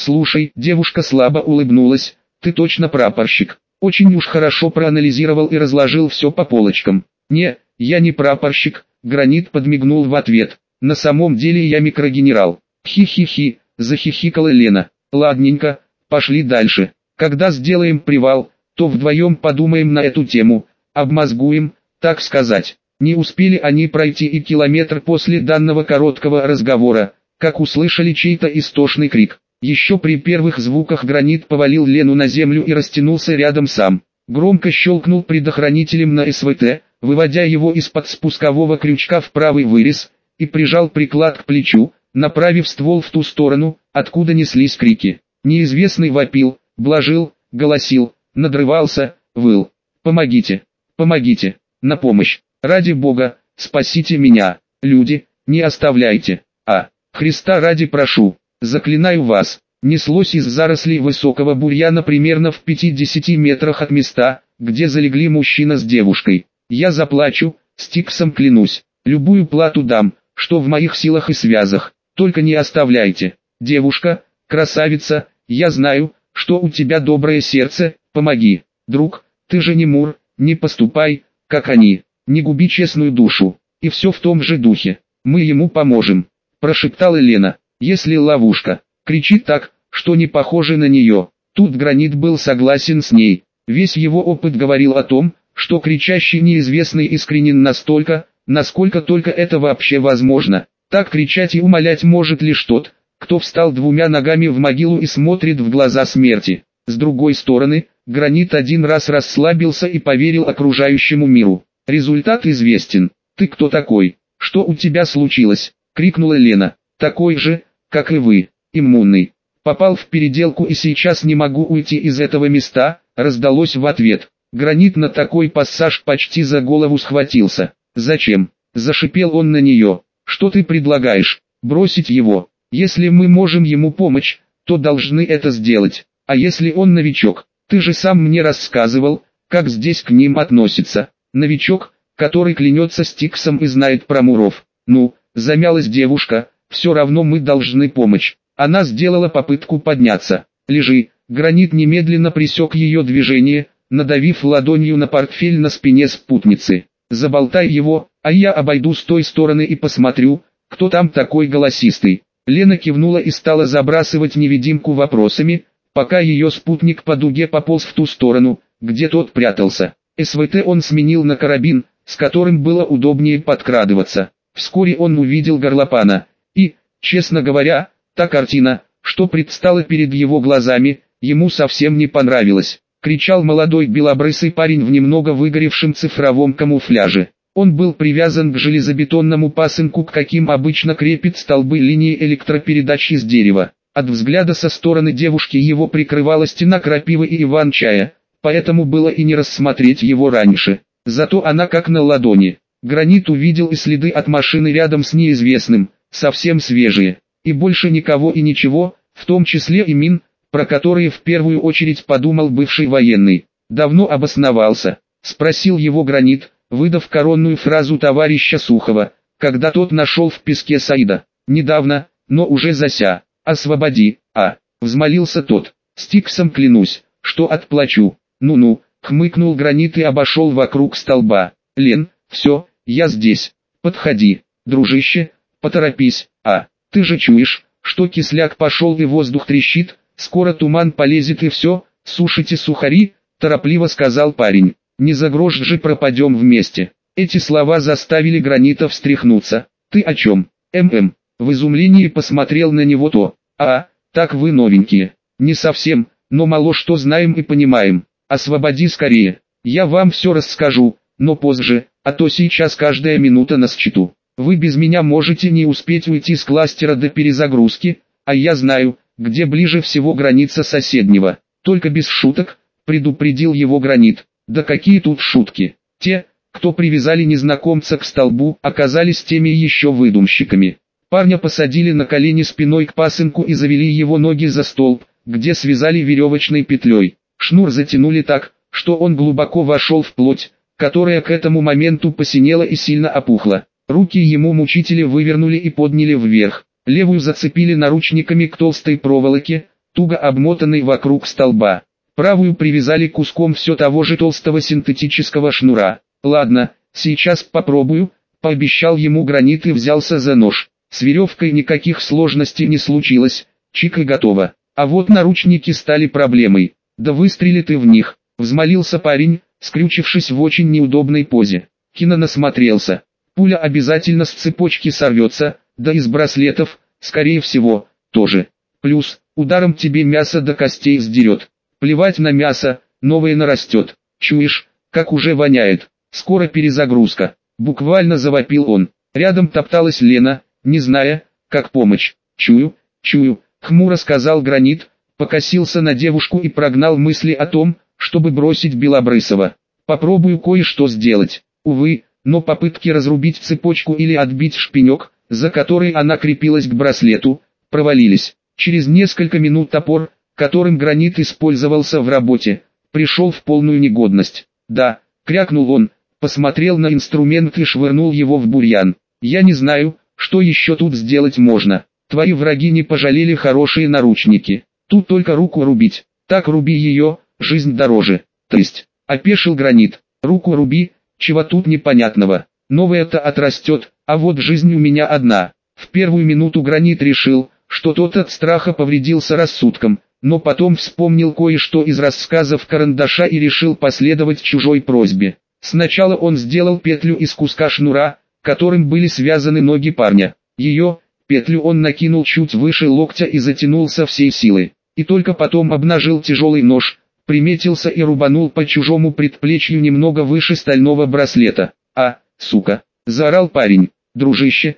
Слушай, девушка слабо улыбнулась, ты точно прапорщик. Очень уж хорошо проанализировал и разложил все по полочкам. Не, я не прапорщик, Гранит подмигнул в ответ. На самом деле я микрогенерал. Хи-хи-хи, захихикала Лена. Ладненько, пошли дальше. Когда сделаем привал, то вдвоем подумаем на эту тему, обмозгуем, так сказать. Не успели они пройти и километр после данного короткого разговора, как услышали чей-то истошный крик. Еще при первых звуках Гранит повалил Лену на землю и растянулся рядом сам. Громко щелкнул предохранителем на СВТ, выводя его из-под спускового крючка в правый вырез, и прижал приклад к плечу, направив ствол в ту сторону, откуда неслись крики. Неизвестный вопил, блажил, голосил, надрывался, выл. «Помогите! Помогите! На помощь! Ради Бога, спасите меня! Люди, не оставляйте! Христа ради прошу! Заклинаю вас!» Неслось из зарослей высокого бурьяна примерно в 50 метрах от места, где залегли мужчина с девушкой. «Я заплачу, Стиксом клянусь, любую плату дам, что в моих силах и связах, только не оставляйте. Девушка, красавица, я знаю, что у тебя доброе сердце, помоги. Друг, ты же не Мур, не поступай, как они, не губи честную душу». И все в том же духе. «Мы ему поможем», прошептала Лена. «Если ловушка, кричит так, что не похоже на нее». Тут Гранит был согласен с ней. Весь его опыт говорил о том, что кричащий неизвестный искренен настолько, насколько только это вообще возможно. Так кричать и умолять может лишь тот, кто встал двумя ногами в могилу и смотрит в глаза смерти. С другой стороны, Гранит один раз расслабился и поверил окружающему миру. Результат известен. «Ты кто такой? Что у тебя случилось?» — крикнула Лена. «Такой же, как и вы, иммунный. Попал в переделку и сейчас не могу уйти из этого места», — раздалось в ответ. Гранит на такой пассаж почти за голову схватился. «Зачем?» — зашипел он на нее. «Что ты предлагаешь? Бросить его? Если мы можем ему помочь, то должны это сделать. А если он новичок? Ты же сам мне рассказывал, как здесь к ним относятся. Новичок, который клянется Стиксом и знает про Муров». «Ну», — замялась девушка, — «все равно мы должны помочь». Она сделала попытку подняться. «Лежи». Гранит немедленно пресек ее движение, надавив ладонью на портфель на спине спутницы. «Заболтай его, а я обойду с той стороны и посмотрю, кто там такой голосистый». Лена кивнула и стала забрасывать невидимку вопросами, пока ее спутник по дуге пополз в ту сторону, где тот прятался. СВТ он сменил на карабин, с которым было удобнее подкрадываться. Вскоре он увидел горлопана, и, честно говоря, та картина, что предстала перед его глазами, ему совсем не понравилась. Кричал молодой белобрысый парень в немного выгоревшем цифровом камуфляже. Он был привязан к железобетонному пасынку, к каким обычно крепят столбы линии электропередач из дерева. От взгляда со стороны девушки его прикрывала стена крапивы и иван-чая, поэтому было и не рассмотреть его раньше. Зато она как на ладони. Гранит увидел и следы от машины рядом с неизвестным, совсем свежие. И больше никого и ничего, в том числе и мин, про которые в первую очередь подумал бывший военный. «Давно обосновался?» — спросил его Гранит, выдав коронную фразу товарища Сухова, когда тот нашел в песке Саида. «Недавно, но уже зася. Освободи, взмолился тот. «Стиксом клянусь, что отплачу». «Ну-ну», — хмыкнул Гранит и обошел вокруг столба. «Лен, все, я здесь. Подходи, дружище, поторопись, ты же чуешь, что кисляк пошел и воздух трещит, скоро туман полезет и все, сушите сухари», — торопливо сказал парень. «Не за грош же пропадем вместе». Эти слова заставили Гранита встряхнуться. «Ты о чем?» В изумлении посмотрел на него то. Так вы новенькие». «Не совсем, но мало что знаем и понимаем. Освободи скорее. Я вам все расскажу, но позже, а то сейчас каждая минута на счету. Вы без меня можете не успеть уйти с кластера до перезагрузки, а я знаю, где ближе всего граница соседнего. Только без шуток», — предупредил его Гранит. «Да какие тут шутки? Те, кто привязали незнакомца к столбу, оказались теми еще выдумщиками. Парня посадили на колени спиной к пасынку и завели его ноги за столб, где связали веревочной петлей. Шнур затянули так, что он глубоко вошел в плоть, которая к этому моменту посинела и сильно опухла. Руки ему мучители вывернули и подняли вверх. Левую зацепили наручниками к толстой проволоке, туго обмотанный вокруг столба. Правую привязали куском все того же толстого синтетического шнура. «Ладно, сейчас попробую», — пообещал ему Гранит и взялся за нож. С веревкой никаких сложностей не случилось, чик и готово. А вот наручники стали проблемой. «Да выстрели ты в них», — взмолился парень, скрючившись в очень неудобной позе. Кино насмотрелся. Пуля обязательно с цепочки сорвется, да из браслетов, скорее всего, тоже. Плюс, ударом тебе мясо до костей сдерет. Плевать на мясо, новое нарастет. Чуешь, как уже воняет. Скоро перезагрузка. Буквально завопил он. Рядом топталась Лена, не зная, как помочь. Чую, хмуро сказал Гранит, покосился на девушку и прогнал мысли о том, чтобы бросить Белобрысова. Попробую кое-что сделать. Увы, но попытки разрубить цепочку или отбить шпинек, за который она крепилась к браслету, провалились. Через несколько минут топор, которым Гранит использовался в работе, пришел в полную негодность. «Да», — крякнул он, посмотрел на инструмент и швырнул его в бурьян. «Я не знаю, что еще тут сделать можно. Твои враги не пожалели хорошие наручники. Тут только руку рубить. Так руби ее, жизнь дороже». «То есть?» — опешил Гранит. «Руку руби, чего тут непонятного? Новая-то отрастет, а вот жизнь у меня одна». В первую минуту Гранит решил, что тот от страха повредился рассудком, но потом вспомнил кое-что из рассказов Карандаша и решил последовать чужой просьбе. Сначала он сделал петлю из куска шнура, которым были связаны ноги парня. Петлю он накинул чуть выше локтя и затянул со всей силы. И только потом обнажил тяжелый нож, приметился и рубанул по чужому предплечью немного выше стального браслета. «А, сука!» – заорал парень. «Дружище,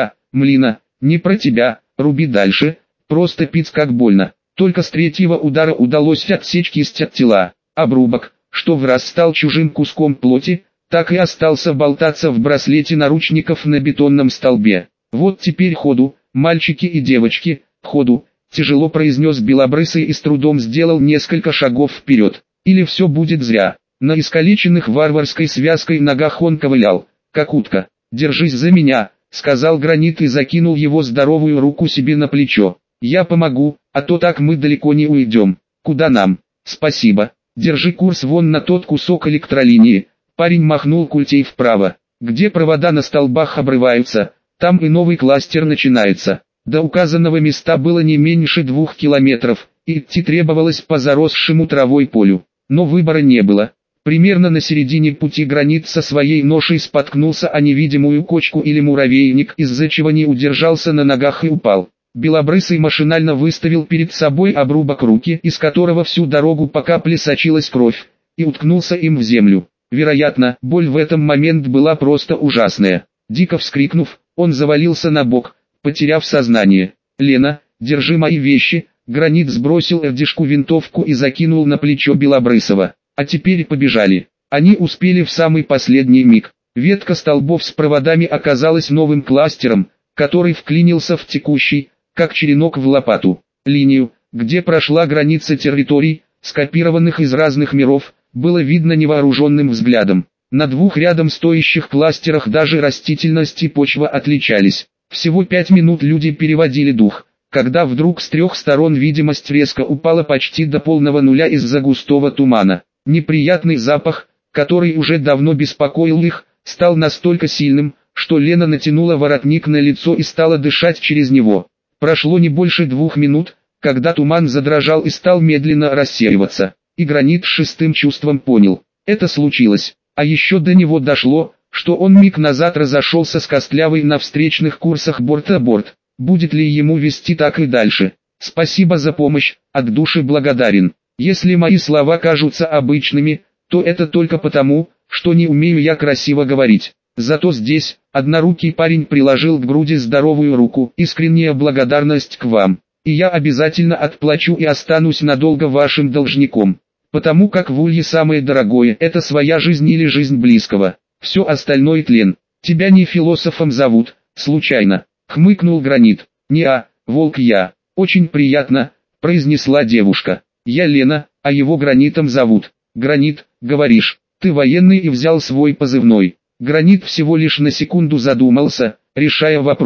не про тебя, руби дальше, просто пиц как больно». Только с третьего удара удалось отсечь кисть от тела. Обрубок, что враз стал чужим куском плоти, так и остался болтаться в браслете наручников на бетонном столбе. «Вот теперь ходу, мальчики и девочки, ходу», тяжело произнес Белобрысый и с трудом сделал несколько шагов вперед. «Или все будет зря». На искалеченных варварской связкой ногах он ковылял, как утка. «Держись за меня», — сказал Гранит и закинул его здоровую руку себе на плечо. «Я помогу, а то так мы далеко не уйдем. Куда нам?» «Спасибо. Держи курс вон на тот кусок электролинии». Парень махнул культей вправо. «Где провода на столбах обрываются, там и новый кластер начинается». До указанного места было не меньше 2 километров, и идти требовалось по заросшему травой полю. Но выбора не было. Примерно на середине пути Гранит со своей ношей споткнулся о невидимую кочку или муравейник, из-за чего не удержался на ногах и упал. Белобрысый машинально выставил перед собой обрубок руки, из которого всю дорогу по капле сочилась кровь, и уткнулся им в землю. Вероятно, боль в этом момент была просто ужасная. Дико вскрикнув, он завалился на бок, потеряв сознание. «Лена, держи мои вещи», Гранит сбросил Эрдишку винтовку и закинул на плечо Белобрысова. «А теперь побежали». Они успели в самый последний миг. Ветка столбов с проводами оказалась новым кластером, который вклинился в текущий, как черенок в лопату, линию, где прошла граница территорий, скопированных из разных миров, было видно невооруженным взглядом. На 2 рядом стоящих кластерах даже растительность и почва отличались. Всего 5 минут люди переводили дух, когда вдруг с 3 сторон видимость резко упала почти до полного нуля из-за густого тумана. Неприятный запах, который уже давно беспокоил их, стал настолько сильным, что Лена натянула воротник на лицо и стала дышать через него. Прошло не больше 2 минут, когда туман задрожал и стал медленно рассеиваться, и Гранит с 6-м чувством понял, это случилось. А еще до него дошло, что он миг назад разошелся с Костлявой на встречных курсах борт-а-борт. Будет ли ему вести так и дальше? «Спасибо за помощь, от души благодарен. Если мои слова кажутся обычными, то это только потому, что не умею я красиво говорить. Зато здесь, однорукий парень приложил к груди здоровую руку, искренняя благодарность к вам. И я обязательно отплачу и останусь надолго вашим должником. Потому как в Улье самое дорогое – это своя жизнь или жизнь близкого. Все остальное тлен. Тебя не философом зовут, случайно?» Хмыкнул Гранит. «Не-а, волк я. Очень приятно», – произнесла девушка. «Я Лена, а его Гранитом зовут». «Гранит, говоришь, ты военный и взял свой позывной». Гранит всего лишь на секунду задумался, решая вопрос.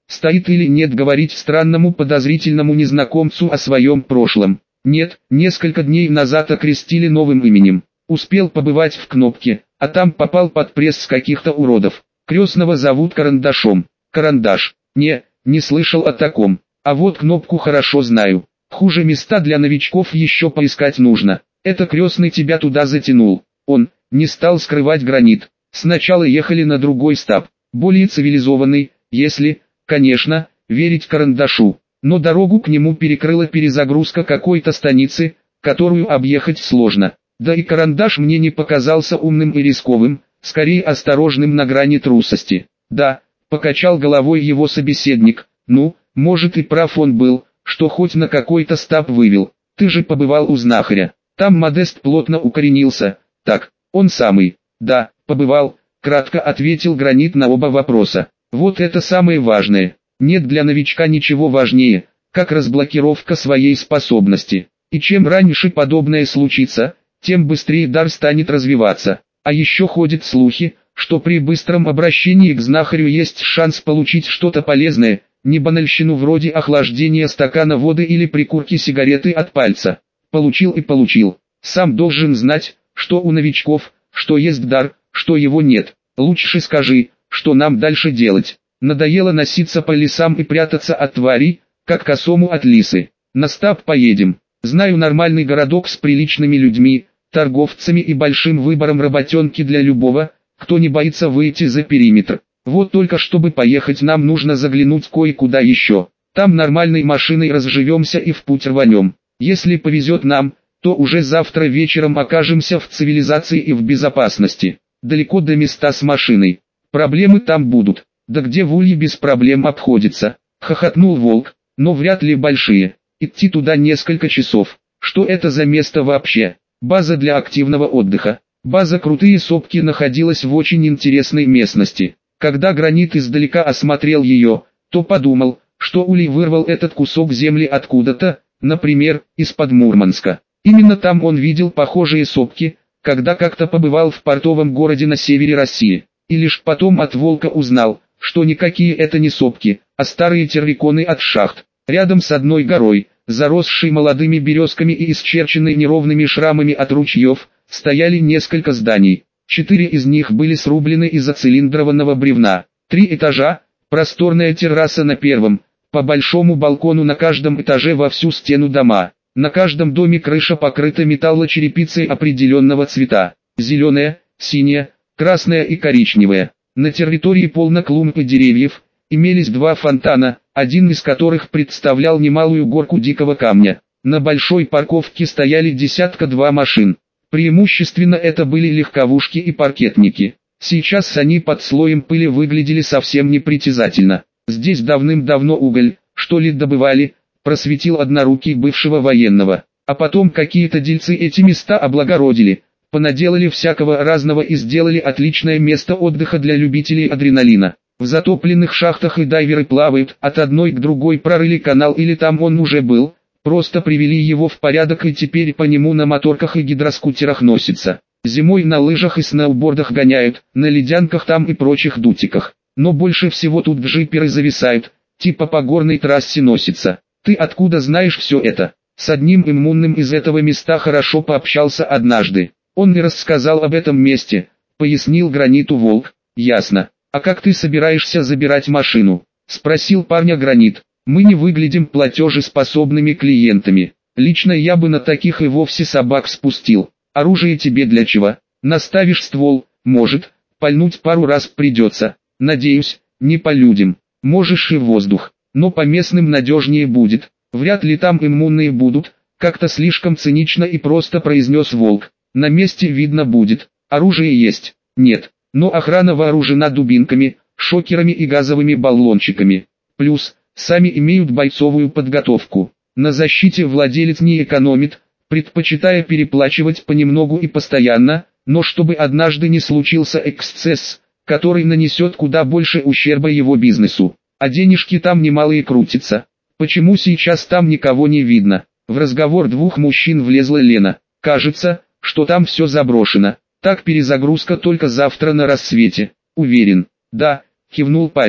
Стоит или нет говорить странному подозрительному незнакомцу о своем прошлом? Нет, несколько дней назад окрестили новым именем. Успел побывать в Кнопке, а там попал под пресс каких-то уродов. Крестного зовут Карандашом. Карандаш. Не слышал о таком. А вот Кнопку хорошо знаю. Хуже места для новичков еще поискать нужно. Это крестный тебя туда затянул. Он не стал скрывать Гранит. Сначала ехали на другой стаб, более цивилизованный, если, конечно, верить Карандашу. Но дорогу к нему перекрыла перезагрузка какой-то станицы, которую объехать сложно. Да и Карандаш мне не показался умным и рисковым, скорее осторожным на грани трусости. Да, покачал головой его собеседник, ну, может и прав он был, что хоть на какой-то стаб вывел. Ты же побывал у знахаря. Там Модест плотно укоренился. Так, он самый. Да, побывал, кратко ответил Гранит на оба вопроса. Вот это самое важное. Нет для новичка ничего важнее, как разблокировка своей способности. И чем раньше подобное случится, тем быстрее дар станет развиваться. А еще ходят слухи, что при быстром обращении к знахарю есть шанс получить что-то полезное, не банальщину вроде охлаждения стакана воды или прикурки сигареты от пальца. Получил и получил. Сам должен знать, что у новичков, что есть дар, что его нет. Лучше скажи, что нам дальше делать. Надоело носиться по лесам и прятаться от тварей, как косому от лисы. На стаб поедем. Знаю нормальный городок с приличными людьми, торговцами и большим выбором работенки для любого, кто не боится выйти за периметр. Вот только чтобы поехать, нам нужно заглянуть кое-куда еще. Там нормальной машиной разживемся и в путь рванем. Если повезет нам, то уже завтра вечером окажемся в цивилизации и в безопасности. Далеко до места с машиной. Проблемы там будут. Да где в Улье без проблем обходится? Хохотнул Волк, но вряд ли большие. Идти туда несколько часов. Что это за место вообще? База для активного отдыха. База Крутые Сопки находилась в очень интересной местности. Когда Гранит издалека осмотрел ее, то подумал, что Улей вырвал этот кусок земли откуда-то, например, из-под Мурманска. Именно там он видел похожие сопки, когда как-то побывал в портовом городе на севере России. И лишь потом от Волка узнал, что никакие это не сопки, а старые терриконы от шахт. Рядом с одной горой, заросшей молодыми березками и исчерченной неровными шрамами от ручьев, стояли несколько зданий. 4 из них были срублены из оцилиндрованного бревна. 3 этажа, просторная терраса на первом, по большому балкону на каждом этаже во всю стену дома. На каждом доме крыша покрыта металлочерепицей определенного цвета. Зеленая, синяя, красная и коричневая. На территории полно клумб и деревьев. Имелись 2 фонтана, один из которых представлял немалую горку дикого камня. На большой парковке стояли десятка-два машин. Преимущественно это были легковушки и паркетники. Сейчас они под слоем пыли выглядели совсем непритязательно. Здесь давным-давно уголь, что ли, добывали, просветил однорукий бывшего военного. А потом какие-то дельцы эти места облагородили, понаделали всякого разного и сделали отличное место отдыха для любителей адреналина. В затопленных шахтах и дайверы плавают, от одной к другой прорыли канал или там он уже был, просто привели его в порядок и теперь по нему на моторках и гидроскутерах носится. Зимой на лыжах и сноубордах гоняют, на ледянках там и прочих дутиках. Но больше всего тут джиперы зависают, типа по горной трассе носится. Ты откуда знаешь все это? С одним иммунным из этого места хорошо пообщался однажды. Он не рассказал об этом месте, пояснил Граниту Волк. Ясно. А как ты собираешься забирать машину? Спросил парня Гранит. Мы не выглядим платежеспособными клиентами. Лично я бы на таких и вовсе собак спустил. Оружие тебе для чего? Наставишь ствол, может, пальнуть пару раз придется. Надеюсь, не по людям. Можешь и в воздух, но по местным надежнее будет. Вряд ли там иммунные будут, как-то слишком цинично и просто произнес Волк. На месте видно будет. Оружие есть? Нет. Но охрана вооружена дубинками, шокерами и газовыми баллончиками. Плюс, сами имеют бойцовую подготовку. На защите владелец не экономит, предпочитая переплачивать понемногу и постоянно, но чтобы однажды не случился эксцесс, который нанесет куда больше ущерба его бизнесу. А денежки там немалые крутятся. Почему сейчас там никого не видно? В разговор 2 мужчин влезла Лена. Кажется, что там все заброшено. Так перезагрузка только завтра на рассвете. Уверен. Да, кивнул парень.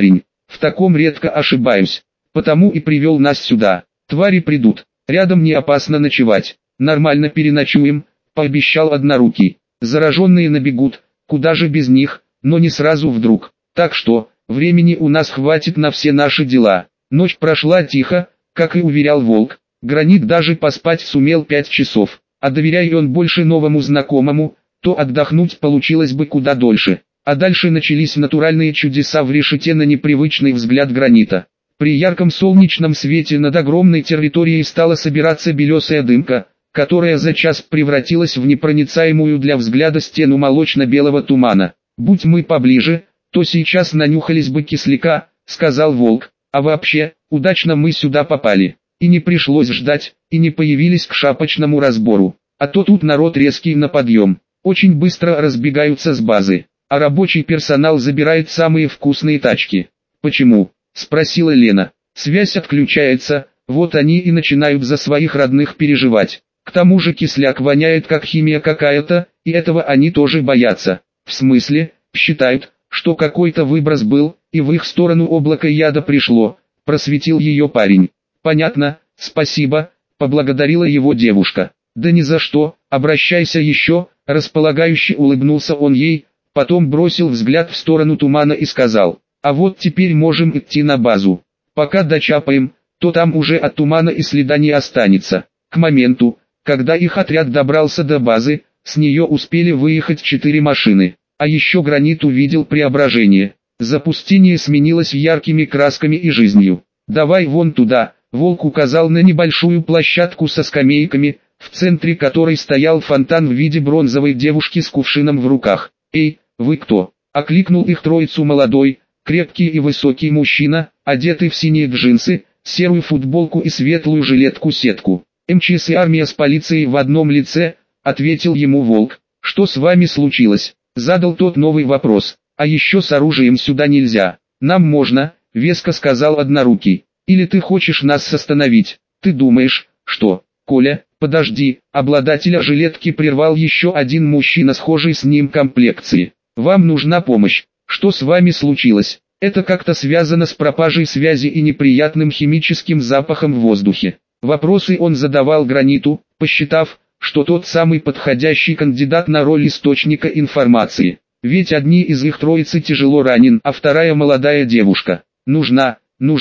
В таком редко ошибаюсь. Потому и привел нас сюда. Твари придут. Рядом не опасно ночевать. Нормально переночуем, пообещал Однорукий. Зараженные набегут, куда же без них, но не сразу вдруг. Так что, времени у нас хватит на все наши дела. Ночь прошла тихо, как и уверял Волк. Гранит даже поспать сумел 5 часов. А доверяя он больше новому знакомому, то отдохнуть получилось бы куда дольше. А дальше начались натуральные чудеса в решете на непривычный взгляд Гранита. При ярком солнечном свете над огромной территорией стала собираться белесая дымка, которая за час превратилась в непроницаемую для взгляда стену молочно-белого тумана. «Будь мы поближе, то сейчас нанюхались бы кисляка», — сказал Волк. «А вообще, удачно мы сюда попали. И не пришлось ждать, и не появились к шапочному разбору. А то тут народ резкий на подъем. Очень быстро разбегаются с базы, а рабочий персонал забирает самые вкусные тачки». «Почему?» — спросила Лена. «Связь отключается, вот они и начинают за своих родных переживать. К тому же кисляк воняет как химия какая-то, и этого они тоже боятся». «В смысле?» «Считают, что какой-то выброс был, и в их сторону облако яда пришло», — просветил ее парень. «Понятно, спасибо», — поблагодарила его девушка. «Да ни за что, обращайся еще», — располагающе улыбнулся он ей, потом бросил взгляд в сторону тумана и сказал: «А вот теперь можем идти на базу. Пока дочапаем, то там уже от тумана и следа не останется». К моменту, когда их отряд добрался до базы, с нее успели выехать 4 машины. А еще Гранит увидел преображение. Запустение сменилось яркими красками и жизнью. «Давай вон туда», — Волк указал на небольшую площадку со скамейками, в центре которой стоял фонтан в виде бронзовой девушки с кувшином в руках. «Эй, вы кто?» — окликнул их троицу молодой, крепкий и высокий мужчина, одетый в синие джинсы, серую футболку и светлую жилетку-сетку. «МЧС и армия с полицией в одном лице», — ответил ему Волк. «Что с вами случилось?» — задал тот новый вопрос. «А еще с оружием сюда нельзя». «Нам можно», — веско сказал Однорукий. «Или ты хочешь нас остановить?» «Ты думаешь, что?» «Коля, подожди», — обладателя жилетки прервал еще один мужчина схожий с ним комплекции. «Вам нужна помощь. Что с вами случилось?» «Это как-то связано с пропажей связи и неприятным химическим запахом в воздухе». Вопросы он задавал Граниту, посчитав, что тот самый подходящий кандидат на роль источника информации. Ведь одни из их троицы тяжело ранен, а вторая молодая девушка. Нужна.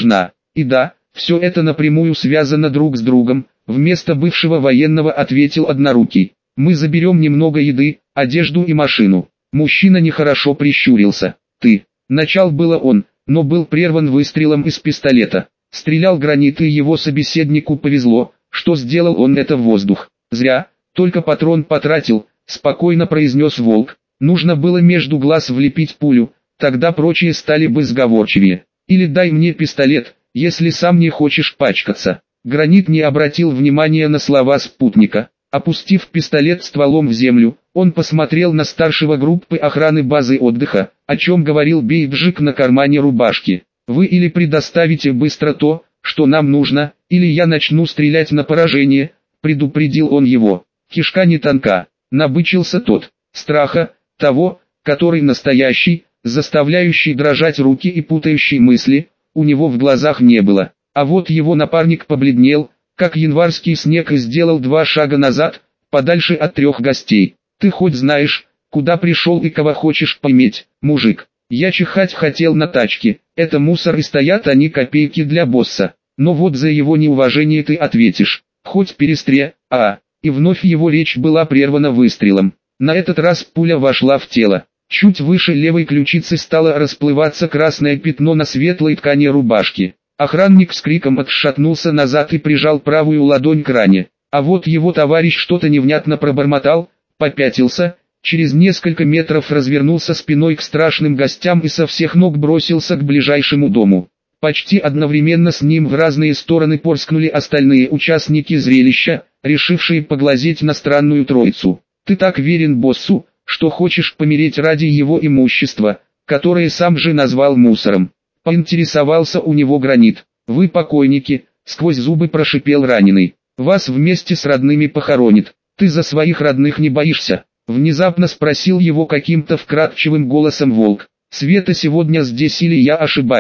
И да, все это напрямую связано друг с другом, вместо бывшего военного ответил Однорукий. Мы заберем немного еды, одежду и машину. Мужчина нехорошо прищурился. «Ты». Начал было он, но был прерван выстрелом из пистолета. Стрелял Гранит, и его собеседнику повезло, что сделал он это в воздух. «Зря, только патрон потратил», — спокойно произнес Волк. «Нужно было между глаз влепить пулю, тогда прочие стали бы сговорчивее. Или дай мне пистолет, если сам не хочешь пачкаться». Гранит не обратил внимания на слова спутника. Опустив пистолет стволом в землю, он посмотрел на старшего группы охраны базы отдыха, о чем говорил бейджик на кармане рубашки. «Вы или предоставите быстро то, что нам нужно, или я начну стрелять на поражение», — предупредил он его. «Кишка не тонка», — набычился тот. Страха, того, который настоящий, заставляющий дрожать руки и путающий мысли, у него в глазах не было. А вот его напарник побледнел, как январский снег, и сделал 2 шага назад, подальше от 3 гостей. «Ты хоть знаешь, куда пришел и кого хочешь поиметь, мужик?» «Я чихать хотел на тачке, это мусор и стоят они копейки для босса. Но вот за его неуважение ты ответишь, хоть перестре, И вновь его речь была прервана выстрелом. На этот раз пуля вошла в тело. Чуть выше левой ключицы стало расплываться красное пятно на светлой ткани рубашки. Охранник с криком отшатнулся назад и прижал правую ладонь к ране. А вот его товарищ что-то невнятно пробормотал, попятился, через несколько метров развернулся спиной к страшным гостям и со всех ног бросился к ближайшему дому. Почти одновременно с ним в разные стороны порскнули остальные участники зрелища, решившие поглазеть на странную троицу. «Ты так верен боссу, что хочешь помереть ради его имущества, которое сам же назвал мусором?» Поинтересовался у него Гранит. «Вы покойники», — сквозь зубы прошипел раненый. «Вас вместе с родными похоронит. Ты за своих родных не боишься?» Внезапно спросил его каким-то вкрадчивым голосом Волк. «Света сегодня здесь или я ошибаюсь?»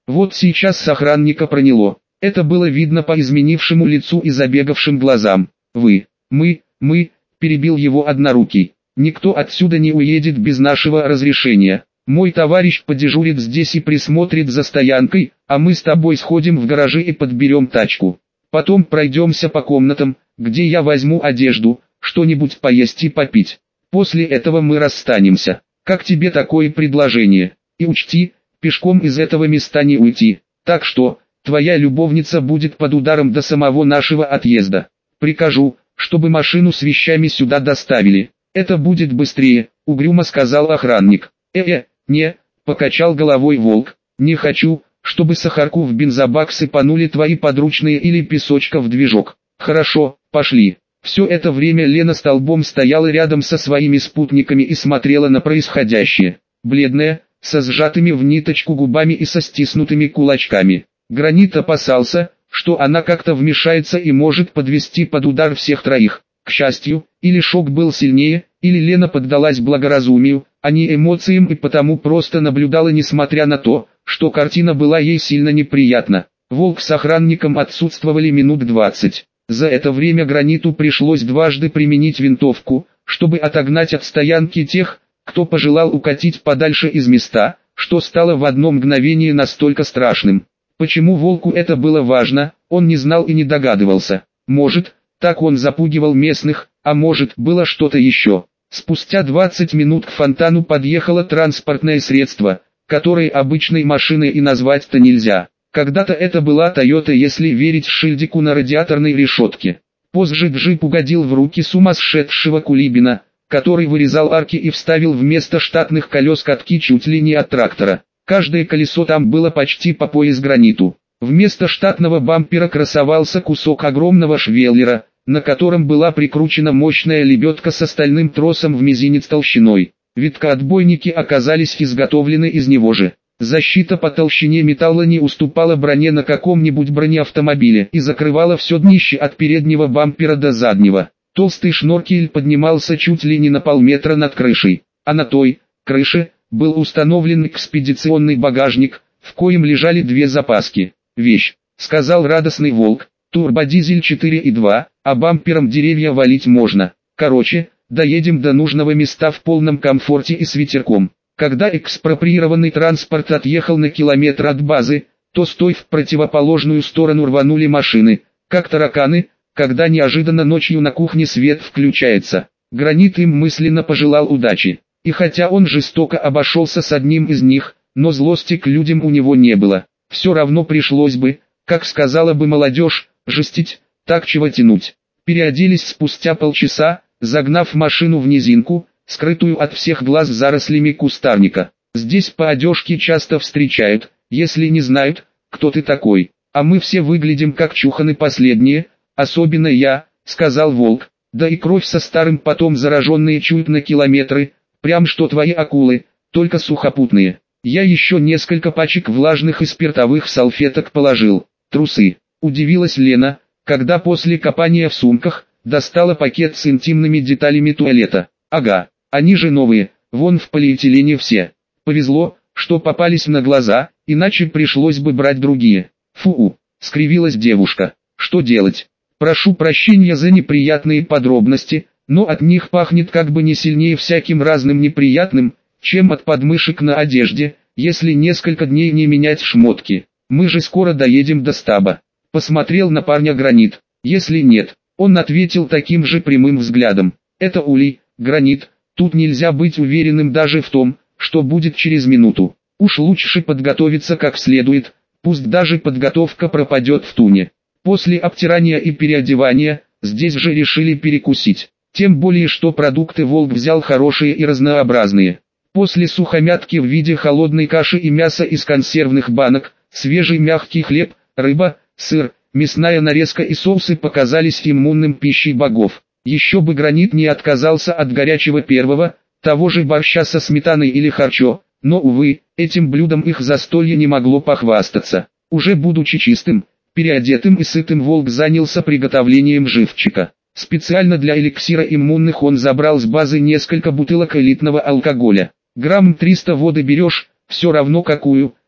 Вот сейчас с охранника проняло. Это было видно по изменившему лицу и забегавшим глазам. Мы, перебил его однорукий. Никто отсюда не уедет без нашего разрешения. Мой товарищ подежурит здесь и присмотрит за стоянкой, а мы с тобой сходим в гаражи и подберем тачку. Потом пройдемся по комнатам, где я возьму одежду, что-нибудь поесть и попить. После этого мы расстанемся. Как тебе такое предложение? И учти, пешком из этого места не уйти. Так что, твоя любовница будет под ударом до самого нашего отъезда. Прикажу, чтобы машину с вещами сюда доставили. Это будет быстрее, угрюмо сказал охранник. Не, покачал головой волк. Не хочу, чтобы сахарку в бензобак сыпанули твои подручные или песочка в движок. Хорошо, пошли. Все это время Лена столбом стояла рядом со своими спутниками и смотрела на происходящее. Бледная, со сжатыми в ниточку губами и со стиснутыми кулачками. Гранит опасался, что она как-то вмешается и может подвести под удар всех троих. К счастью, или шок был сильнее, или Лена поддалась благоразумию, а не эмоциям и потому просто наблюдала, несмотря на то, что картина была ей сильно неприятна. Волк с охранником отсутствовали минут 20. За это время Граниту пришлось дважды применить винтовку, чтобы отогнать от стоянки тех, кто пожелал укатить подальше из места, что стало в одно мгновение настолько страшным. Почему волку это было важно, он не знал и не догадывался. Может, так он запугивал местных, а может, было что-то еще. Спустя 20 минут к фонтану подъехало транспортное средство, которое обычной машиной и назвать-то нельзя. Когда-то это была Toyota, если верить шильдику на радиаторной решетке. Позже джип угодил в руки сумасшедшего Кулибина, который вырезал арки и вставил вместо штатных колес катки чуть ли не от трактора. Каждое колесо там было почти по пояс Граниту. Вместо штатного бампера красовался кусок огромного швеллера, на котором была прикручена мощная лебедка с стальным тросом в мизинец толщиной. Виткоотбойники оказались изготовлены из него же. Защита по толщине металла не уступала броне на каком-нибудь бронеавтомобиле и закрывала все днище от переднего бампера до заднего. Толстый шноркель поднимался чуть ли не на полметра над крышей, а на той крыше был установлен экспедиционный багажник, в коем лежали две запаски. «Вещь», — сказал радостный волк, — «турбодизель 4.2, а бампером деревья валить можно. Короче, доедем до нужного места в полном комфорте и с ветерком». Когда экспроприированный транспорт отъехал на километр от базы, то с той в противоположную сторону рванули машины, как тараканы, когда неожиданно ночью на кухне свет включается. Гранит им мысленно пожелал удачи. И хотя он жестоко обошелся с одним из них, но злости к людям у него не было. Все равно пришлось бы, как сказала бы молодежь, жестить, так чего тянуть. Переоделись спустя полчаса, загнав машину в низинку, скрытую от всех глаз зарослями кустарника. Здесь по одежке часто встречают, если не знают, кто ты такой. А мы все выглядим как чуханы последние, особенно я, сказал волк. Да и кровь со старым потом зараженные чуть на километры, прям что твои акулы, только сухопутные. Я еще несколько пачек влажных и спиртовых салфеток положил. Трусы. Удивилась Лена, когда после копания в сумках, достала пакет с интимными деталями туалета. Ага, они же новые, вон в полиэтилене все. Повезло, что попались на глаза, иначе пришлось бы брать другие. Фу, скривилась девушка. Что делать? Прошу прощения за неприятные подробности, но от них пахнет как бы не сильнее всяким разным неприятным, чем от подмышек на одежде, если несколько дней не менять шмотки. Мы же скоро доедем до стаба. Посмотрел на парня Гранит. Если нет, он ответил таким же прямым взглядом. Это улей, Гранит, тут нельзя быть уверенным даже в том, что будет через минуту. Уж лучше подготовиться как следует, пусть даже подготовка пропадет в туне. После обтирания и переодевания, здесь же решили перекусить. Тем более что продукты волк взял хорошие и разнообразные. После сухомятки в виде холодной каши и мяса из консервных банок, свежий мягкий хлеб, рыба, сыр, мясная нарезка и соусы показались иммунным пищей богов. Еще бы Гранит не отказался от горячего первого, того же борща со сметаной или харчо, но увы, этим блюдом их застолье не могло похвастаться. Уже будучи чистым, переодетым и сытым волк занялся приготовлением живчика. Специально для эликсира иммунных он забрал с базы несколько бутылок элитного алкоголя. Грамм 300 воды берешь, все равно какую,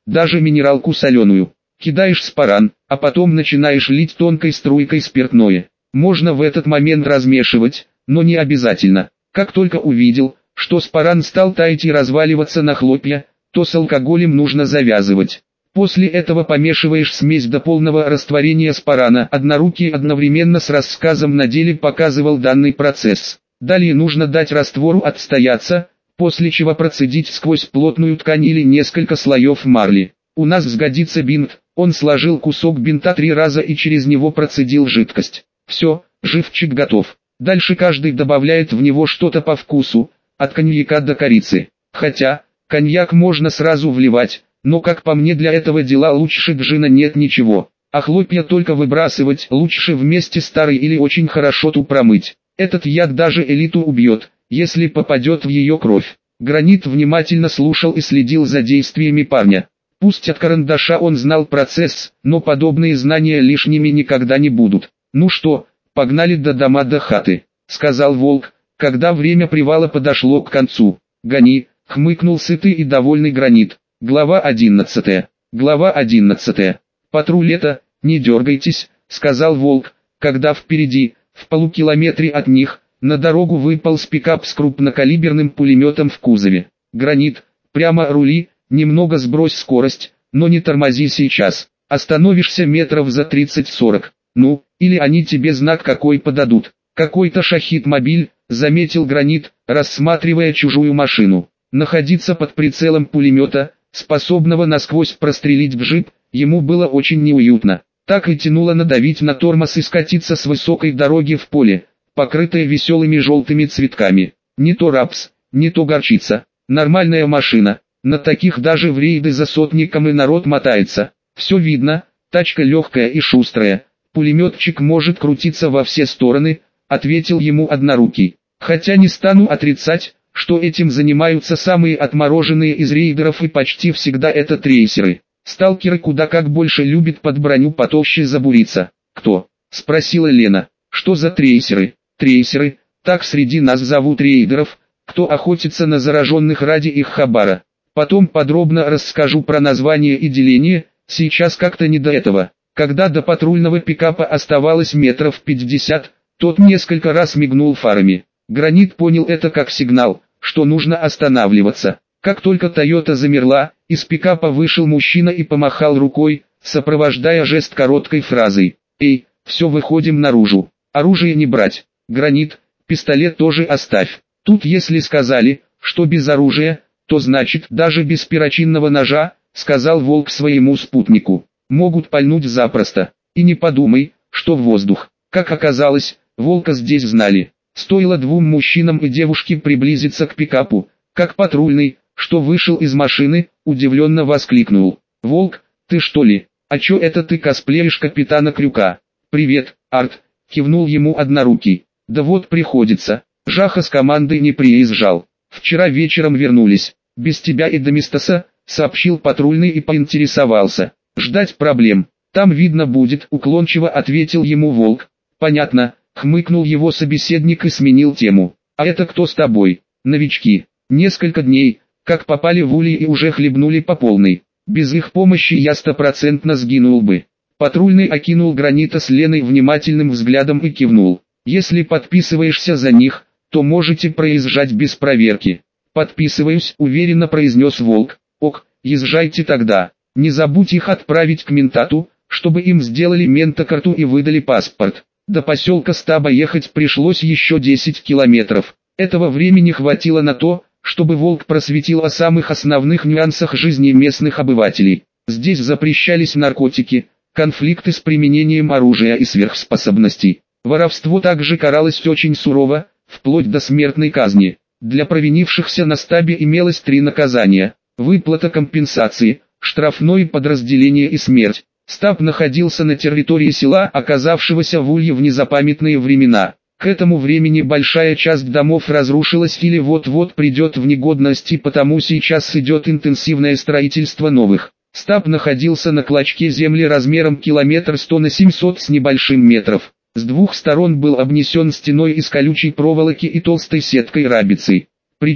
даже минералку соленую. Кидаешь спаран, а потом начинаешь лить тонкой струйкой спиртное. Можно в этот момент размешивать, но не обязательно. Как только увидел, что спаран стал таять и разваливаться на хлопья, то с алкоголем нужно завязывать. После этого помешиваешь смесь до полного растворения спарана. Однорукий одновременно с рассказом на деле показывал данный процесс. Далее нужно дать раствору отстояться, после чего процедить сквозь плотную ткань или несколько слоев марли. У нас сгодится бинт. Он сложил кусок бинта 3 раза и через него процедил жидкость. Все, живчик готов. Дальше каждый добавляет в него что-то по вкусу, от коньяка до корицы. Хотя, коньяк можно сразу вливать, но как по мне для этого дела лучше джина нет ничего. А хлопья только выбрасывать, лучше вместе старый или очень хорошо ту промыть. Этот яд даже элиту убьет, если попадет в ее кровь. Гранит внимательно слушал и следил за действиями парня. Пусть от карандаша он знал процесс, но подобные знания лишними никогда не будут. «Ну что, погнали до дома до хаты», — сказал Волк, когда время привала подошло к концу. «Гони», — хмыкнул сытый и довольный Гранит. Глава 11. Глава 11. «Патруль это, не дергайтесь», — сказал Волк, когда впереди, в полукилометре от них, на дорогу выполз пикап с крупнокалиберным пулеметом в кузове. «Гранит, прямо рули, немного сбрось скорость, но не тормози сейчас, остановишься метров за 30-40. Ну, или они тебе знак какой подадут». «Какой-то шахид-мобиль», — заметил Гранит, рассматривая чужую машину. Находиться под прицелом пулемета, способного насквозь прострелить джип, ему было очень неуютно. Так и тянуло надавить на тормоз и скатиться с высокой дороги в поле, покрытое веселыми желтыми цветками. Не то рапс, не то горчица. Нормальная машина, на таких даже в рейды за сотником и народ мотается. Все видно, тачка легкая и шустрая. «Пулеметчик может крутиться во все стороны», — ответил ему Однорукий. «Хотя не стану отрицать, что этим занимаются самые отмороженные из рейдеров и почти всегда это трейсеры. Сталкеры куда как больше любят под броню потолще забуриться». «Кто?» — спросила Лена. «Что за трейсеры?» «Трейсеры, так среди нас зовут рейдеров, кто охотится на зараженных ради их хабара. Потом подробно расскажу про название и деление, сейчас как-то не до этого». Когда до патрульного пикапа оставалось метров 50, тот несколько раз мигнул фарами. Гранит понял это как сигнал, что нужно останавливаться. Как только Тойота замерла, из пикапа вышел мужчина и помахал рукой, сопровождая жест короткой фразой. «Эй, все, выходим наружу. Оружие не брать. Гранит, пистолет тоже оставь. Тут если сказали, что без оружия, то значит даже без перочинного ножа», — сказал Волк своему спутнику. «Могут пальнуть запросто. И не подумай, что в воздух». Как оказалось, Волка здесь знали. Стоило 2 мужчинам и девушке приблизиться к пикапу, как патрульный, что вышел из машины, удивленно воскликнул. «Волк, ты что ли? А чё это ты косплеишь капитана Крюка?» «Привет, Арт», — кивнул ему Однорукий. «Да вот приходится. Жаха с командой не приезжал. Вчера вечером вернулись. Без тебя и Домистоса», — сообщил патрульный и поинтересовался. «Ждать проблем. Там видно будет», — уклончиво ответил ему Волк. «Понятно», — хмыкнул его собеседник и сменил тему. «А это кто с тобой?» «Новички. Несколько дней, как попали в улей и уже хлебнули по полной. Без их помощи я 100% сгинул бы». Патрульный окинул Гранита с Леной внимательным взглядом и кивнул. «Если подписываешься за них, то можете проезжать без проверки». «Подписываюсь», — уверенно произнес Волк. «Ок, езжайте тогда. Не забудь их отправить к ментату, чтобы им сделали ментокарту и выдали паспорт». До поселка Стаба ехать пришлось еще 10 километров. Этого времени хватило на то, чтобы Волк просветил о самых основных нюансах жизни местных обывателей. Здесь запрещались наркотики, конфликты с применением оружия и сверхспособностей. Воровство также каралось очень сурово, вплоть до смертной казни. Для провинившихся на Стабе имелось 3 наказания: выплата компенсации, штрафное подразделение и смерть. Стаб находился на территории села, оказавшегося в улье в незапамятные времена. К этому времени большая часть домов разрушилась или вот-вот придет в негодность, и потому сейчас идет интенсивное строительство новых. Стаб находился на клочке земли размером 100 на 700 с небольшим метров. С 2 сторон был обнесен стеной из колючей проволоки и толстой сеткой рабицей. Причем,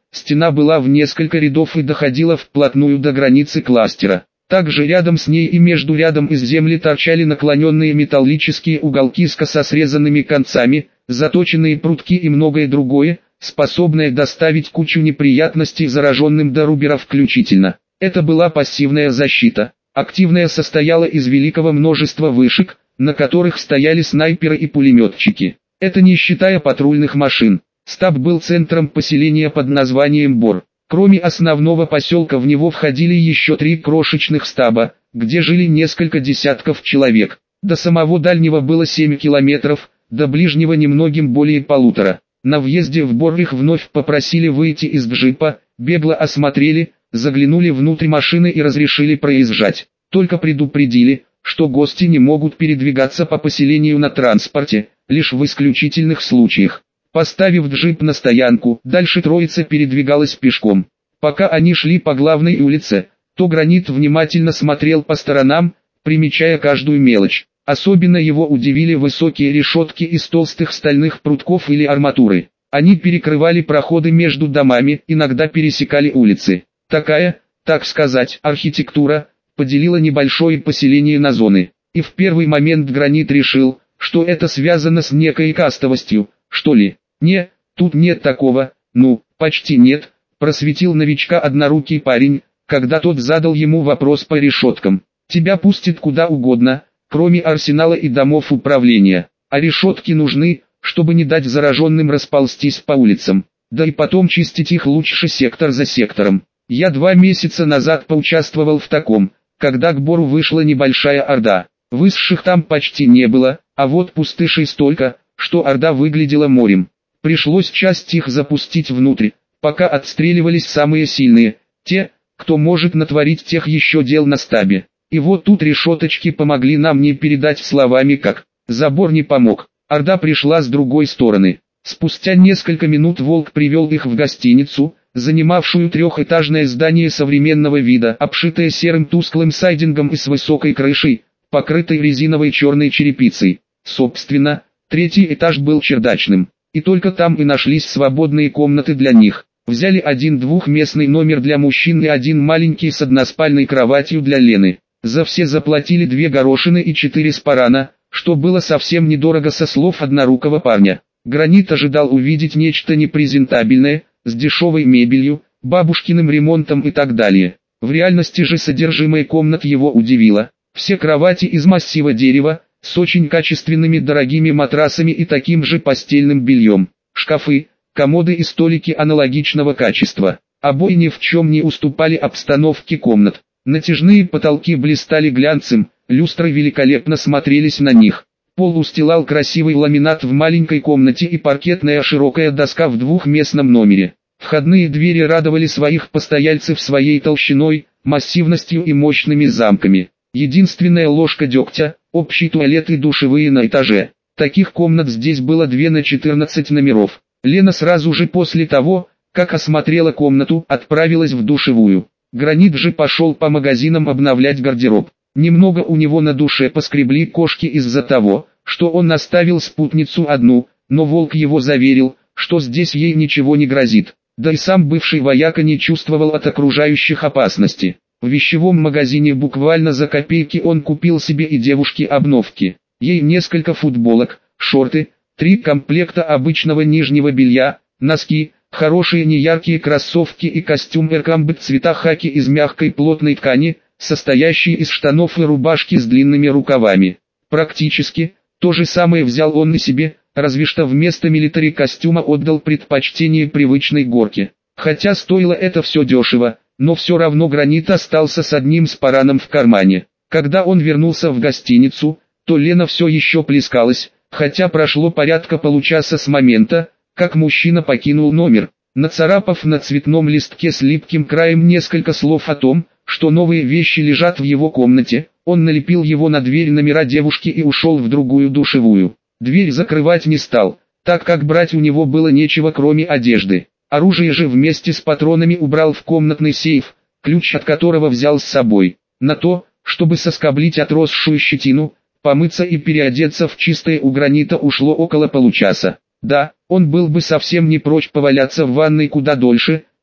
стена была в несколько рядов и доходила вплотную до границы кластера. Также рядом с ней и между рядом из земли торчали наклоненные металлические уголки с косо срезанными концами, заточенные прутки и многое другое, способное доставить кучу неприятностей зараженным до рубера включительно. Это была пассивная защита. Активная состояла из великого множества вышек, на которых стояли снайперы и пулеметчики. Это не считая патрульных машин. Стаб был центром поселения под названием Бор. Кроме основного поселка в него входили еще 3 крошечных стаба, где жили несколько десятков человек. До самого дальнего было 7 километров, до ближнего немногим более 1,5. На въезде в Бор их вновь попросили выйти из джипа, бегло осмотрели, заглянули внутрь машины и разрешили проезжать. Только предупредили, что гости не могут передвигаться по поселению на транспорте, лишь в исключительных случаях. Поставив джип на стоянку, дальше троица передвигалась пешком. Пока они шли по главной улице, то Гранит внимательно смотрел по сторонам, примечая каждую мелочь. Особенно его удивили высокие решетки из толстых стальных прутков или арматуры. Они перекрывали проходы между домами, иногда пересекали улицы. Такая, так сказать, архитектура, поделила небольшое поселение на зоны. И в первый момент Гранит решил, что это связано с некой кастовостью, что ли. Не, тут нет такого, ну, почти нет, просветил новичка однорукий парень, когда тот задал ему вопрос по решеткам. Тебя пустят куда угодно, кроме арсенала и домов управления, а решетки нужны, чтобы не дать зараженным расползтись по улицам. Да и потом чистить их лучше сектор за сектором. Я 2 месяца назад поучаствовал в таком, когда к Бору вышла небольшая орда. Высших там почти не было, а вот пустышей столько, что орда выглядела морем. Пришлось часть их запустить внутрь, пока отстреливались самые сильные, те, кто может натворить тех еще дел на стабе. И вот тут решеточки помогли нам не передать словами как. Забор не помог, орда пришла с другой стороны. Спустя несколько минут Волк привел их в гостиницу, занимавшую 3-этажное здание современного вида, обшитое серым тусклым сайдингом и с высокой крышей, покрытой резиновой черной черепицей. Собственно, 3-й этаж был чердачным, и только там и нашлись свободные комнаты для них. Взяли 1 двухместный номер для мужчин и 1 маленький с односпальной кроватью для Лены. За все заплатили 2 горошины и 4 спарана, что было совсем недорого со слов однорукого парня. Гранит ожидал увидеть нечто непрезентабельное, с дешевой мебелью, бабушкиным ремонтом и так далее. В реальности же содержимое комнат его удивило. Все кровати из массива дерева, с очень качественными дорогими матрасами и таким же постельным бельем. Шкафы, комоды и столики аналогичного качества. Обои ни в чем не уступали обстановке комнат. Натяжные потолки блистали глянцем, люстры великолепно смотрелись на них. Пол устилал красивый ламинат в маленькой комнате и паркетная широкая доска в двухместном номере. Входные двери радовали своих постояльцев своей толщиной, массивностью и мощными замками. Единственная ложка дегтя, общий туалет и душевые на этаже. Таких комнат здесь было 2 на 14 номеров. Лена сразу же после того, как осмотрела комнату, отправилась в душевую. Гранит же пошел по магазинам обновлять гардероб. Немного у него на душе поскребли кошки из-за того, что он оставил спутницу одну, но Волк его заверил, что здесь ей ничего не грозит. Да и сам бывший вояка не чувствовал от окружающих опасности. В вещевом магазине буквально за копейки он купил себе и девушке обновки. Ей несколько футболок, шорты, 3 комплекта обычного нижнего белья, носки, хорошие неяркие кроссовки и костюм Эркамбет цвета хаки из мягкой плотной ткани, состоящий из штанов и рубашки с длинными рукавами. Практически, то же самое взял он и себе, разве что вместо милитари костюма отдал предпочтение привычной горке. Хотя стоило это все дешево, но все равно Гранит остался с одним спараном в кармане. Когда он вернулся в гостиницу, то Лена все еще плескалась, хотя прошло порядка получаса с момента, как мужчина покинул номер. Нацарапав на цветном листке с липким краем несколько слов о том, что новые вещи лежат в его комнате, он налепил его на дверь номера девушки и ушел в другую душевую. Дверь закрывать не стал, так как брать у него было нечего кроме одежды. Оружие же вместе с патронами убрал в комнатный сейф, ключ от которого взял с собой. На то, чтобы соскоблить отросшую щетину, помыться и переодеться в чистое у Гранита ушло около получаса. Да, он был бы совсем не прочь поваляться в ванной куда дольше,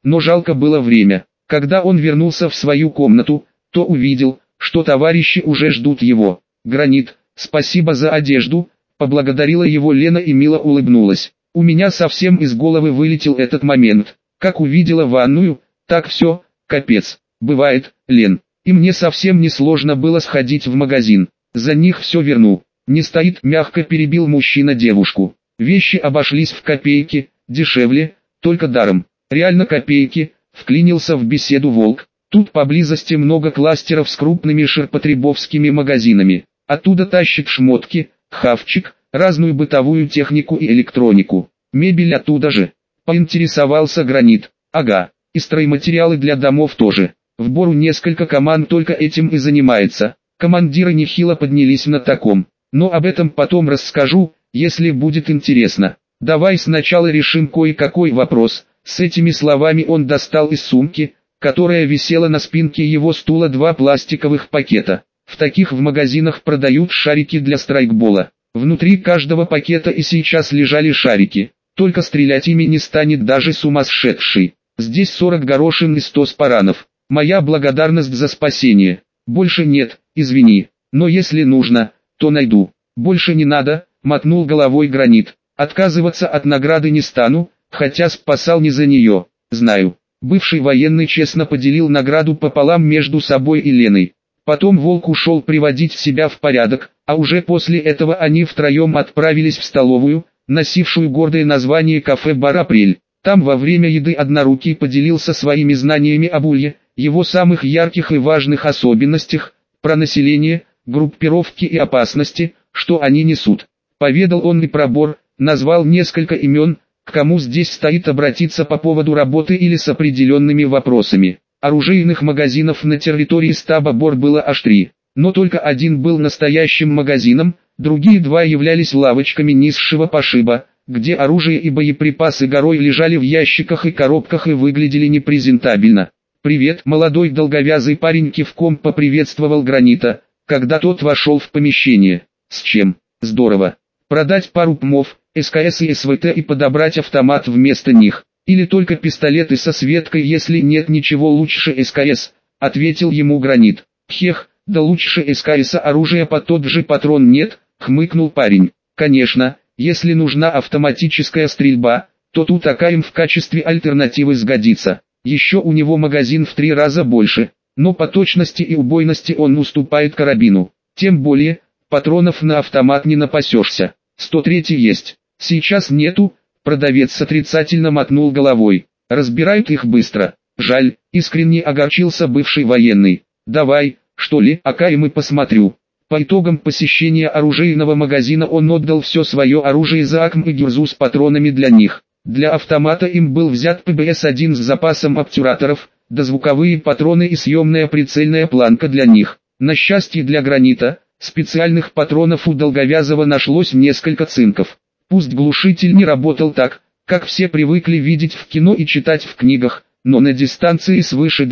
но жалко было время. Когда он вернулся в свою комнату, то увидел, что товарищи уже ждут его. «Гранит, спасибо за одежду», — поблагодарила его Лена и мило улыбнулась. У меня совсем из головы вылетел этот момент. Как увидела ванную, так все, капец. Бывает, Лен. И мне совсем не сложно было сходить в магазин. За них все верну. Не стоит, мягко перебил мужчина девушку. Вещи обошлись в копейки, дешевле, только даром. Реально копейки, вклинился в беседу Волк. Тут поблизости много кластеров с крупными ширпотребовскими магазинами. Оттуда тащат шмотки, хавчик, разную бытовую технику и электронику. Мебель оттуда же. Поинтересовался Гранит. Ага, и стройматериалы для домов тоже. В Бору несколько команд только этим и занимается. Командиры нехило поднялись на таком. Но об этом потом расскажу, если будет интересно. Давай сначала решим кое-какой вопрос. С этими словами он достал из сумки, которая висела на спинке его стула, 2 пластиковых пакета. В таких в магазинах продают шарики для страйкбола. Внутри каждого пакета и сейчас лежали шарики. Только стрелять ими не станет даже сумасшедший. Здесь 40 горошин и 100 спаранов. Моя благодарность за спасение. Больше нет, извини. Но если нужно, то найду. Больше не надо, мотнул головой Гранит. Отказываться от награды не стану, хотя спасал не за нее. Знаю. Бывший военный честно поделил награду пополам между собой и Леной. Потом Волк ушел приводить себя в порядок, а уже после этого они втроем отправились в столовую, носившую гордое название кафе-бар «Апрель». Там во время еды Однорукий поделился своими знаниями об улье, его самых ярких и важных особенностях, про население, группировки и опасности, что они несут. Поведал он и про Бор, назвал несколько имен, к кому здесь стоит обратиться по поводу работы или с определенными вопросами. Оружейных магазинов на территории стаба Бор было аж 3, но только один был настоящим магазином, другие 2 являлись лавочками низшего пошиба, где оружие и боеприпасы горой лежали в ящиках и коробках и выглядели непрезентабельно. «Привет!» Молодой долговязый парень кивком поприветствовал Гранита, когда тот вошел в помещение. «С чем?» «Здорово. Продать пару ПМов, СКС и СВТ и подобрать автомат вместо них. Или только пистолеты со светкой, если нет ничего лучше СКС», — ответил ему Гранит. «Хех, да лучше СКС оружия по тот же патрон нет», — хмыкнул парень. «Конечно, если нужна автоматическая стрельба, то тут АКМ в качестве альтернативы сгодится. Еще у него магазин в 3 раза больше, но по точности и убойности он уступает карабину. Тем более, патронов на автомат не напасешься. 103 есть. Сейчас нету». Продавец отрицательно мотнул головой. «Разбирают их быстро. Жаль», — искренне огорчился бывший военный. «Давай, что ли, АКМ и посмотрю». По итогам посещения оружейного магазина он отдал все свое оружие за АКМ и гюрзу с патронами для них. Для автомата им был взят ПБС-1 с запасом обтюраторов, дозвуковые патроны и съемная прицельная планка для них. На счастье для Гранита, специальных патронов у Долговязова нашлось несколько цинков. Пусть глушитель не работал так, как все привыкли видеть в кино и читать в книгах, но на дистанции свыше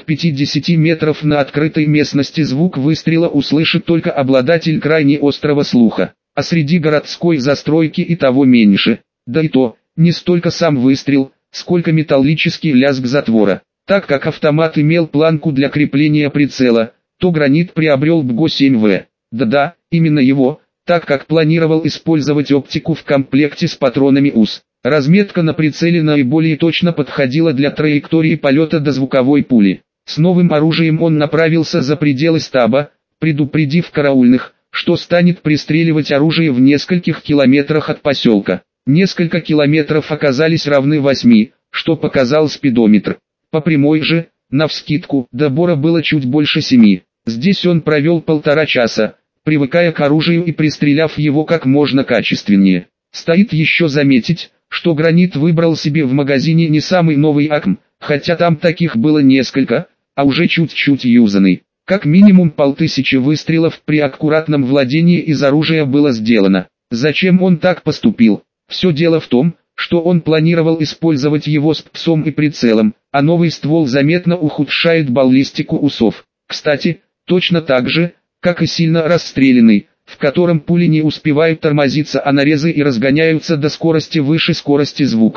250 метров на открытой местности звук выстрела услышит только обладатель крайне острого слуха, а среди городской застройки и того меньше. Да и то, не столько сам выстрел, сколько металлический лязг затвора. Так как автомат имел планку для крепления прицела, то Гранит приобрел БГО-7В. Да-да, именно его, так как планировал использовать оптику в комплекте с патронами УЗ. Разметка на прицеле наиболее точно подходила для траектории полета до звуковой пули. С новым оружием он направился за пределы стаба, предупредив караульных, что станет пристреливать оружие в нескольких километрах от поселка. Несколько километров оказались равны 8, что показал спидометр. По прямой же, навскидку, до Бора было чуть больше 7. Здесь он провел 1,5 часа, привыкая к оружию и пристреляв его как можно качественнее. Стоит еще заметить, что Гранит выбрал себе в магазине не самый новый АКМ, хотя там таких было несколько, а уже чуть-чуть юзанный. Как минимум 1500 выстрелов при аккуратном владении из оружия было сделано. Зачем он так поступил? Все дело в том, что он планировал использовать его с ПСом и прицелом, а новый ствол заметно ухудшает баллистику УСов. Кстати, точно так же, как и сильно расстрелянный, в котором пули не успевают тормозиться, а нарезы и разгоняются до скорости выше скорости звука.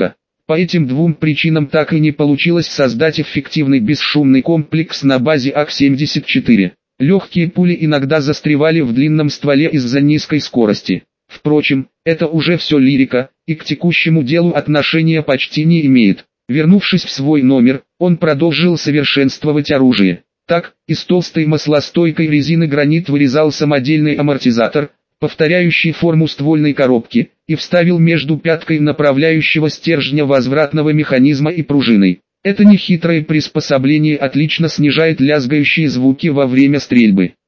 По этим двум причинам так и не получилось создать эффективный бесшумный комплекс на базе АК-74. Легкие пули иногда застревали в длинном стволе из-за низкой скорости. Впрочем, это уже все лирика, и к текущему делу отношения почти не имеет. Вернувшись в свой номер, он продолжил совершенствовать оружие. Так, из толстой маслостойкой резины гранит вырезал самодельный амортизатор, повторяющий форму ствольной коробки, и вставил между пяткой направляющего стержня возвратного механизма и пружиной. Это нехитрое приспособление отлично снижает лязгающие звуки во время стрельбы.